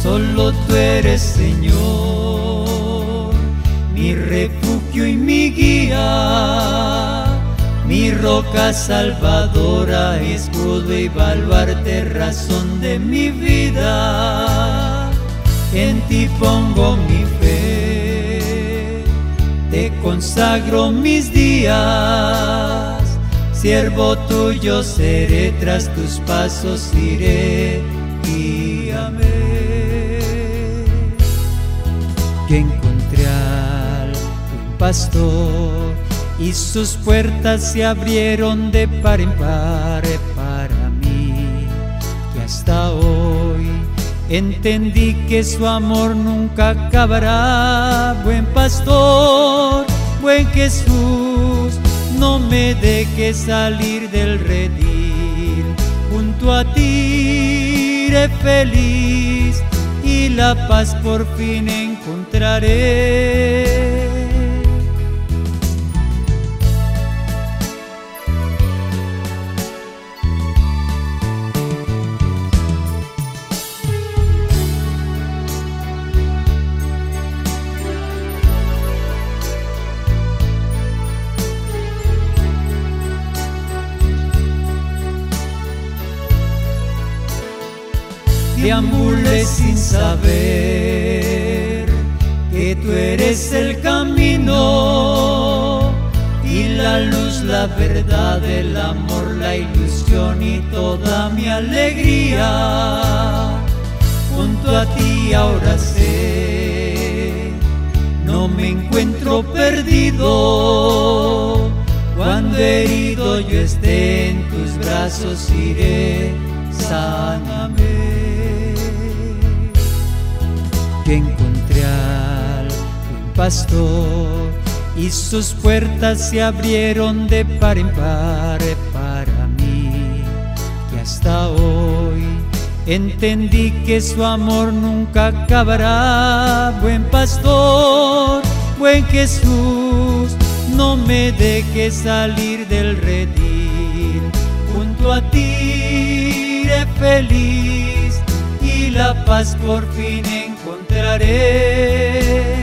Solo tú eres, Señor, mi refugio y mi guía, mi roca salvadora, escudo y baluarte, razón de mi vida. En ti pongo mi fe, te consagro mis días, siervo tuyo seré, tras tus pasos iré, guíame. Yo encontré al buen pastor y sus puertas se abrieron de par en par para mí, que hasta hoy entendí que su amor nunca acabará. Buen pastor, buen Jesús, no me dejes salir del redil, junto a ti iré feliz y la paz por fin encontraré. Deambulé sin saber que tú eres el camino y la luz, la verdad, el amor, la ilusión y toda mi alegría. Junto a ti ahora sé, no me encuentro perdido. Cuando herido yo esté, en tus brazos iré, sáname. Yo encontré al buen pastor y sus puertas se abrieron de par en par para mí, que hasta hoy entendí que su amor nunca acabará. Buen pastor, buen Jesús, no me dejes salir del redil, junto a ti iré feliz y la paz por fin encontraré.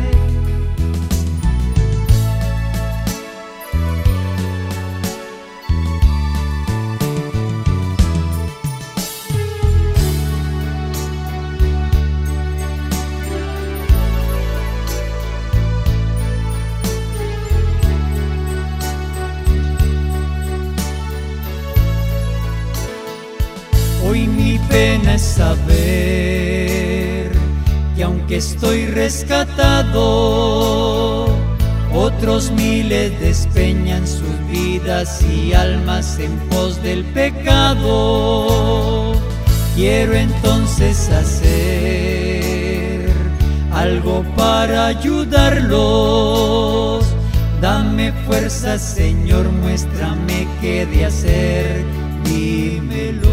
Hoy mi pena es saber que aunque estoy rescatado, otros miles despeñan sus vidas y almas en pos del pecado. Quiero entonces hacer algo para ayudarlos. Dame fuerza, Señor, muéstrame qué de hacer, dímelo.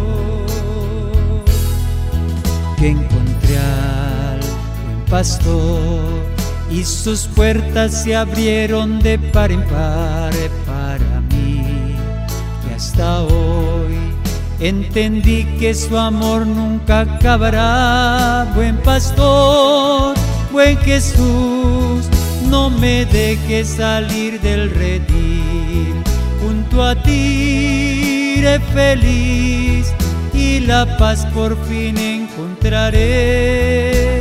Que encontré al buen pastor y sus puertas se abrieron de par en par para mí, que hasta hoy entendí que su amor nunca acabará. Buen pastor, buen Jesús, no me dejes salir del redil, junto a ti iré feliz y la paz por fin encontraré.